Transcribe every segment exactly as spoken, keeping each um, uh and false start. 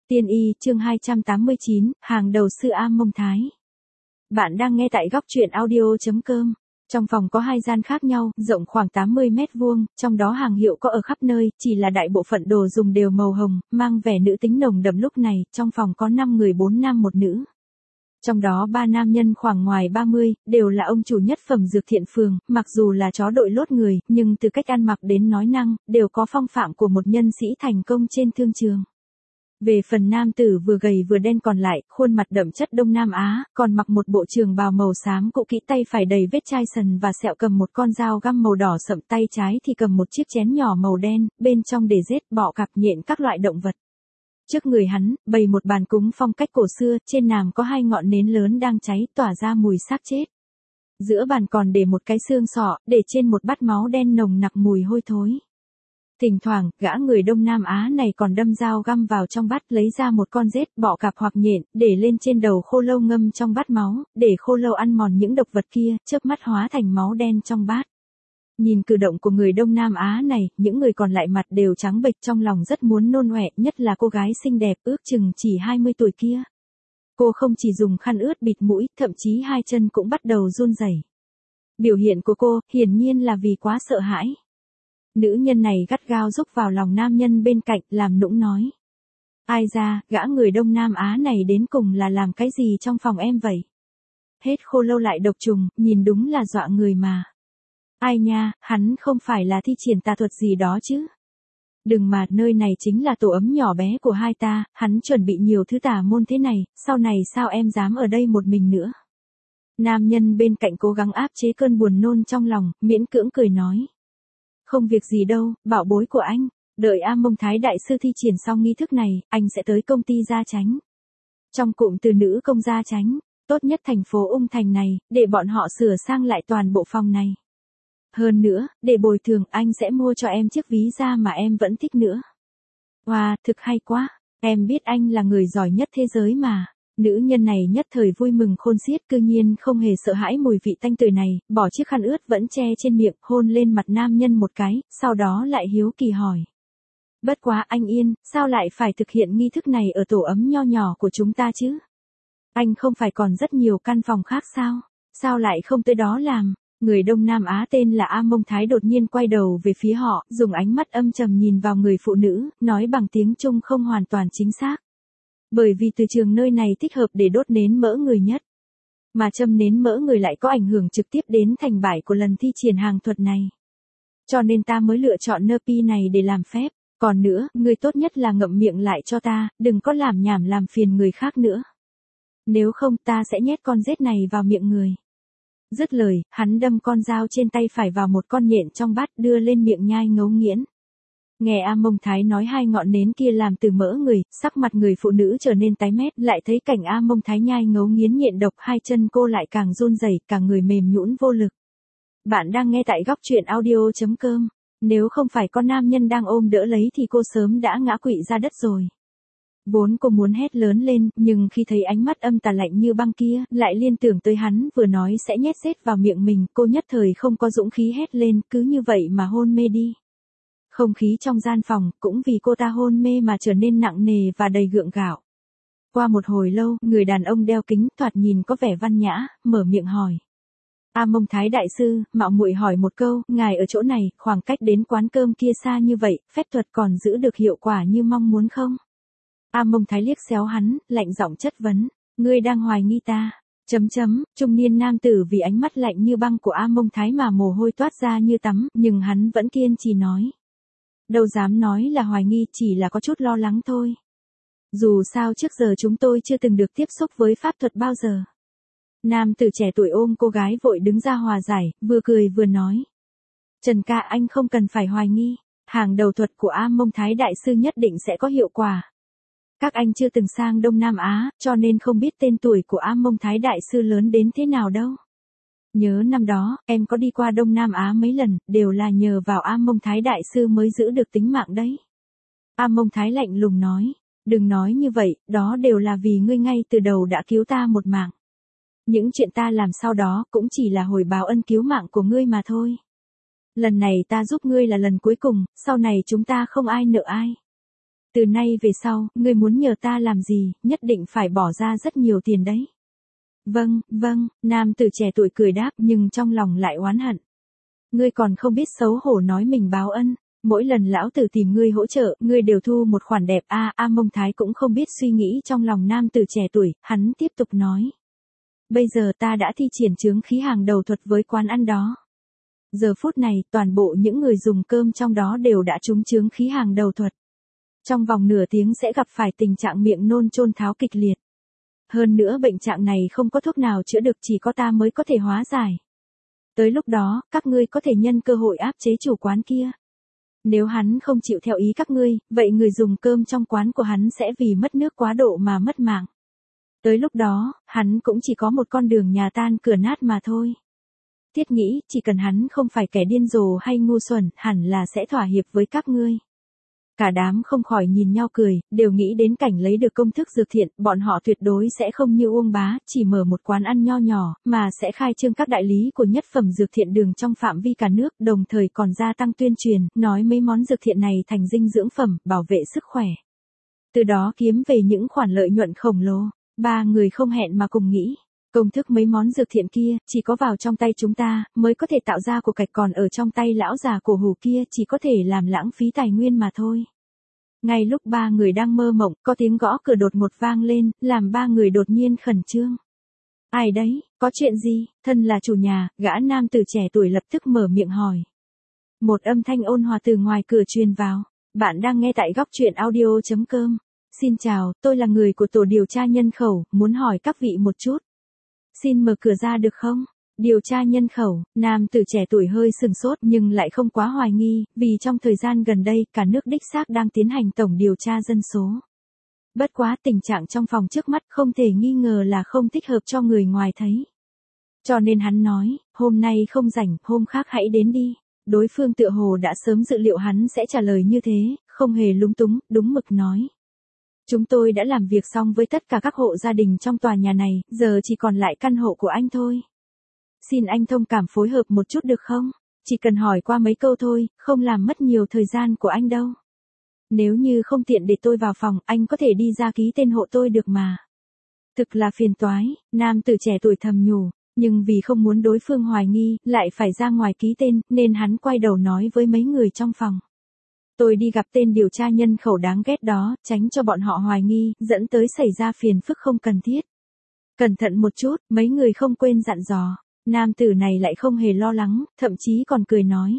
Tiên y, chương hai trăm tám mươi chín, hàng đầu sư A Mông Thái. Bạn đang nghe tại góc truyện audio chấm com. Trong phòng có hai gian khác nhau, rộng khoảng tám mươi mét vuông, trong đó hàng hiệu có ở khắp nơi, chỉ là đại bộ phận đồ dùng đều màu hồng, mang vẻ nữ tính nồng đậm. Lúc này, trong phòng có năm người, bốn nam một nữ. Trong đó ba nam nhân khoảng ngoài ba mươi, đều là ông chủ nhất phẩm Dược Thiện Phường, mặc dù là chó đội lốt người, nhưng từ cách ăn mặc đến nói năng, đều có phong phạm của một nhân sĩ thành công trên thương trường. Về phần nam tử vừa gầy vừa đen còn lại, khuôn mặt đậm chất Đông Nam Á, còn mặc một bộ trường bào màu xám cũ kỹ, tay phải đầy vết chai sần và sẹo, cầm một con dao găm màu đỏ sậm, tay trái thì cầm một chiếc chén nhỏ màu đen, bên trong để rết, bọ cạp, nhện các loại động vật. Trước người hắn, bày một bàn cúng phong cách cổ xưa, trên nàm có hai ngọn nến lớn đang cháy, tỏa ra mùi xác chết. Giữa bàn còn để một cái xương sọ, để trên một bát máu đen nồng nặc mùi hôi thối. Thỉnh thoảng, gã người Đông Nam Á này còn đâm dao găm vào trong bát, lấy ra một con rết, bọ cạp hoặc nhện, để lên trên đầu khô lâu ngâm trong bát máu, để khô lâu ăn mòn những độc vật kia, chớp mắt hóa thành máu đen trong bát. Nhìn cử động của người Đông Nam Á này, những người còn lại mặt đều trắng bệch, trong lòng rất muốn nôn ọe, nhất là cô gái xinh đẹp, ước chừng chỉ hai mươi tuổi kia. Cô không chỉ dùng khăn ướt bịt mũi, thậm chí hai chân cũng bắt đầu run rẩy. Biểu hiện của cô, hiển nhiên là vì quá sợ hãi. Nữ nhân này gắt gao rúc vào lòng nam nhân bên cạnh, làm nũng nói. Ai ra, gã người Đông Nam Á này đến cùng là làm cái gì trong phòng em vậy? Hết khô lâu lại độc trùng, nhìn đúng là dọa người mà. Ai nha, hắn không phải là thi triển tà thuật gì đó chứ? Đừng mà, nơi này chính là tổ ấm nhỏ bé của hai ta, hắn chuẩn bị nhiều thứ tà môn thế này, sau này sao em dám ở đây một mình nữa? Nam nhân bên cạnh cố gắng áp chế cơn buồn nôn trong lòng, miễn cưỡng cười nói. Không việc gì đâu, bảo bối của anh, đợi A Mông Thái đại sư thi triển xong nghi thức này, anh sẽ tới công ty Gia Chánh. Trong cụm từ nữ công Gia Chánh, tốt nhất thành phố Ung Thành này, để bọn họ sửa sang lại toàn bộ phòng này. Hơn nữa, để bồi thường, anh sẽ mua cho em chiếc ví da mà em vẫn thích nữa. Wow, thực hay quá, em biết anh là người giỏi nhất thế giới mà. Nữ nhân này nhất thời vui mừng khôn xiết, cư nhiên không hề sợ hãi mùi vị tanh tưởi này, bỏ chiếc khăn ướt vẫn che trên miệng, hôn lên mặt nam nhân một cái, sau đó lại hiếu kỳ hỏi. Bất quá anh Yên, sao lại phải thực hiện nghi thức này ở tổ ấm nho nhỏ của chúng ta chứ? Anh không phải còn rất nhiều căn phòng khác sao? Sao lại không tới đó làm? Người Đông Nam Á tên là A Mông Thái đột nhiên quay đầu về phía họ, dùng ánh mắt âm trầm nhìn vào người phụ nữ, nói bằng tiếng Trung không hoàn toàn chính xác. Bởi vì từ trường nơi này thích hợp để đốt nến mỡ người nhất. Mà châm nến mỡ người lại có ảnh hưởng trực tiếp đến thành bại của lần thi triển hàng thuật này. Cho nên ta mới lựa chọn nơ pi này để làm phép. Còn nữa, người tốt nhất là ngậm miệng lại cho ta, đừng có làm nhảm làm phiền người khác nữa. Nếu không ta sẽ nhét con rết này vào miệng người. Dứt lời, hắn đâm con dao trên tay phải vào một con nhện trong bát, đưa lên miệng nhai ngấu nghiến. Nghe A Mông Thái nói hai ngọn nến kia làm từ mỡ người, sắc mặt người phụ nữ trở nên tái mét, lại thấy cảnh A Mông Thái nhai ngấu nghiến nhện độc, hai chân cô lại càng run rẩy, cả người mềm nhũn vô lực. Bạn đang nghe tại góc truyện audio chấm com. Nếu không phải con nam nhân đang ôm đỡ lấy thì cô sớm đã ngã quỵ ra đất rồi. Vốn cô muốn hét lớn lên, nhưng khi thấy ánh mắt âm tà lạnh như băng kia, lại liên tưởng tới hắn vừa nói sẽ nhét rết vào miệng mình, cô nhất thời không có dũng khí hét lên, cứ như vậy mà hôn mê đi. Không khí trong gian phòng, cũng vì cô ta hôn mê mà trở nên nặng nề và đầy gượng gạo. Qua một hồi lâu, người đàn ông đeo kính, thoạt nhìn có vẻ văn nhã, mở miệng hỏi. A Mông Thái đại sư, mạo muội hỏi một câu, ngài ở chỗ này, khoảng cách đến quán cơm kia xa như vậy, phép thuật còn giữ được hiệu quả như mong muốn không? A Mông Thái liếc xéo hắn, lạnh giọng chất vấn, ngươi đang hoài nghi ta? Chấm chấm, trung niên nam tử vì ánh mắt lạnh như băng của A Mông Thái mà mồ hôi toát ra như tắm, nhưng hắn vẫn kiên trì nói. Đâu dám nói là hoài nghi, chỉ là có chút lo lắng thôi. Dù sao trước giờ chúng tôi chưa từng được tiếp xúc với pháp thuật bao giờ. Nam tử trẻ tuổi ôm cô gái vội đứng ra hòa giải, vừa cười vừa nói. Trần ca, anh không cần phải hoài nghi, hàng đầu thuật của A Mông Thái đại sư nhất định sẽ có hiệu quả. Các anh chưa từng sang Đông Nam Á, cho nên không biết tên tuổi của A Mông Thái đại sư lớn đến thế nào đâu. Nhớ năm đó, em có đi qua Đông Nam Á mấy lần, đều là nhờ vào A Mông Thái đại sư mới giữ được tính mạng đấy. A Mông Thái lạnh lùng nói, đừng nói như vậy, đó đều là vì ngươi ngay từ đầu đã cứu ta một mạng. Những chuyện ta làm sau đó cũng chỉ là hồi báo ân cứu mạng của ngươi mà thôi. Lần này ta giúp ngươi là lần cuối cùng, sau này chúng ta không ai nợ ai. Từ nay về sau, ngươi muốn nhờ ta làm gì, nhất định phải bỏ ra rất nhiều tiền đấy. Vâng, vâng, nam tử trẻ tuổi cười đáp nhưng trong lòng lại oán hận. Ngươi còn không biết xấu hổ nói mình báo ân, mỗi lần lão tử tìm ngươi hỗ trợ, ngươi đều thu một khoản đẹp. A A Mông Thái cũng không biết suy nghĩ trong lòng nam tử trẻ tuổi, hắn tiếp tục nói. Bây giờ ta đã thi triển chướng khí hàng đầu thuật với quán ăn đó. Giờ phút này, toàn bộ những người dùng cơm trong đó đều đã trúng chướng khí hàng đầu thuật. Trong vòng nửa tiếng sẽ gặp phải tình trạng miệng nôn chôn tháo kịch liệt. Hơn nữa bệnh trạng này không có thuốc nào chữa được, chỉ có ta mới có thể hóa giải. Tới lúc đó, các ngươi có thể nhân cơ hội áp chế chủ quán kia. Nếu hắn không chịu theo ý các ngươi, vậy người dùng cơm trong quán của hắn sẽ vì mất nước quá độ mà mất mạng. Tới lúc đó, hắn cũng chỉ có một con đường nhà tan cửa nát mà thôi. Thiết nghĩ, chỉ cần hắn không phải kẻ điên rồ hay ngu xuẩn, hẳn là sẽ thỏa hiệp với các ngươi. Cả đám không khỏi nhìn nhau cười, đều nghĩ đến cảnh lấy được công thức dược thiện, bọn họ tuyệt đối sẽ không như Uông Bá, chỉ mở một quán ăn nho nhỏ, mà sẽ khai trương các đại lý của nhất phẩm dược thiện đường trong phạm vi cả nước, đồng thời còn gia tăng tuyên truyền, nói mấy món dược thiện này thành dinh dưỡng phẩm, bảo vệ sức khỏe. Từ đó kiếm về những khoản lợi nhuận khổng lồ. Ba người không hẹn mà cùng nghĩ. Công thức mấy món dược thiện kia, chỉ có vào trong tay chúng ta, mới có thể tạo ra của cải, còn ở trong tay lão già cổ hủ kia, chỉ có thể làm lãng phí tài nguyên mà thôi. Ngay lúc ba người đang mơ mộng, có tiếng gõ cửa đột ngột vang lên, làm ba người đột nhiên khẩn trương. Ai đấy, có chuyện gì? Thân là chủ nhà, gã nam tử trẻ tuổi lập tức mở miệng hỏi. Một âm thanh ôn hòa từ ngoài cửa truyền vào. Bạn đang nghe tại góc truyện audio chấm com. Xin chào, tôi là người của tổ điều tra nhân khẩu, muốn hỏi các vị một chút. Xin mở cửa ra được không? Điều tra nhân khẩu, nam tử trẻ tuổi hơi sừng sốt nhưng lại không quá hoài nghi, vì trong thời gian gần đây cả nước đích xác đang tiến hành tổng điều tra dân số. Bất quá tình trạng trong phòng trước mắt không thể nghi ngờ là không thích hợp cho người ngoài thấy. Cho nên hắn nói, hôm nay không rảnh, hôm khác hãy đến đi. Đối phương tựa hồ đã sớm dự liệu hắn sẽ trả lời như thế, không hề lúng túng, đúng mực nói. Chúng tôi đã làm việc xong với tất cả các hộ gia đình trong tòa nhà này, giờ chỉ còn lại căn hộ của anh thôi. Xin anh thông cảm phối hợp một chút được không? Chỉ cần hỏi qua mấy câu thôi, không làm mất nhiều thời gian của anh đâu. Nếu như không tiện để tôi vào phòng, anh có thể đi ra ký tên hộ tôi được mà. Thực là phiền toái, nam tử trẻ tuổi thầm nhủ, nhưng vì không muốn đối phương hoài nghi, lại phải ra ngoài ký tên, nên hắn quay đầu nói với mấy người trong phòng. Tôi đi gặp tên điều tra nhân khẩu đáng ghét đó, tránh cho bọn họ hoài nghi, dẫn tới xảy ra phiền phức không cần thiết. Cẩn thận một chút, mấy người không quên dặn dò. Nam tử này lại không hề lo lắng, thậm chí còn cười nói.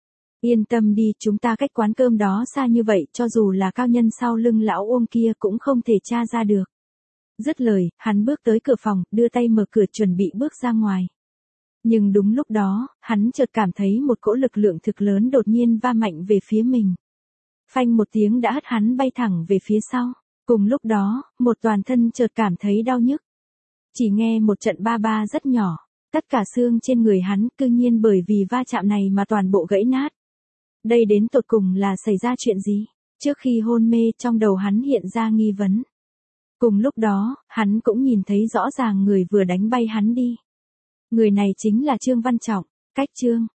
Yên tâm đi, chúng ta cách quán cơm đó xa như vậy, cho dù là cao nhân sau lưng lão Uông kia cũng không thể tra ra được. Dứt lời, hắn bước tới cửa phòng, đưa tay mở cửa chuẩn bị bước ra ngoài. Nhưng đúng lúc đó, hắn chợt cảm thấy một cỗ lực lượng thực lớn đột nhiên va mạnh về phía mình. Phanh một tiếng đã hất hắn bay thẳng về phía sau. Cùng lúc đó, một toàn thân chợt cảm thấy đau nhức. Chỉ nghe một trận ba ba rất nhỏ. Tất cả xương trên người hắn, cư nhiên bởi vì va chạm này mà toàn bộ gãy nát. Đây đến tột cùng là xảy ra chuyện gì? Trước khi hôn mê, trong đầu hắn hiện ra nghi vấn. Cùng lúc đó, hắn cũng nhìn thấy rõ ràng người vừa đánh bay hắn đi. Người này chính là Trương Văn Trọng. Cách Trương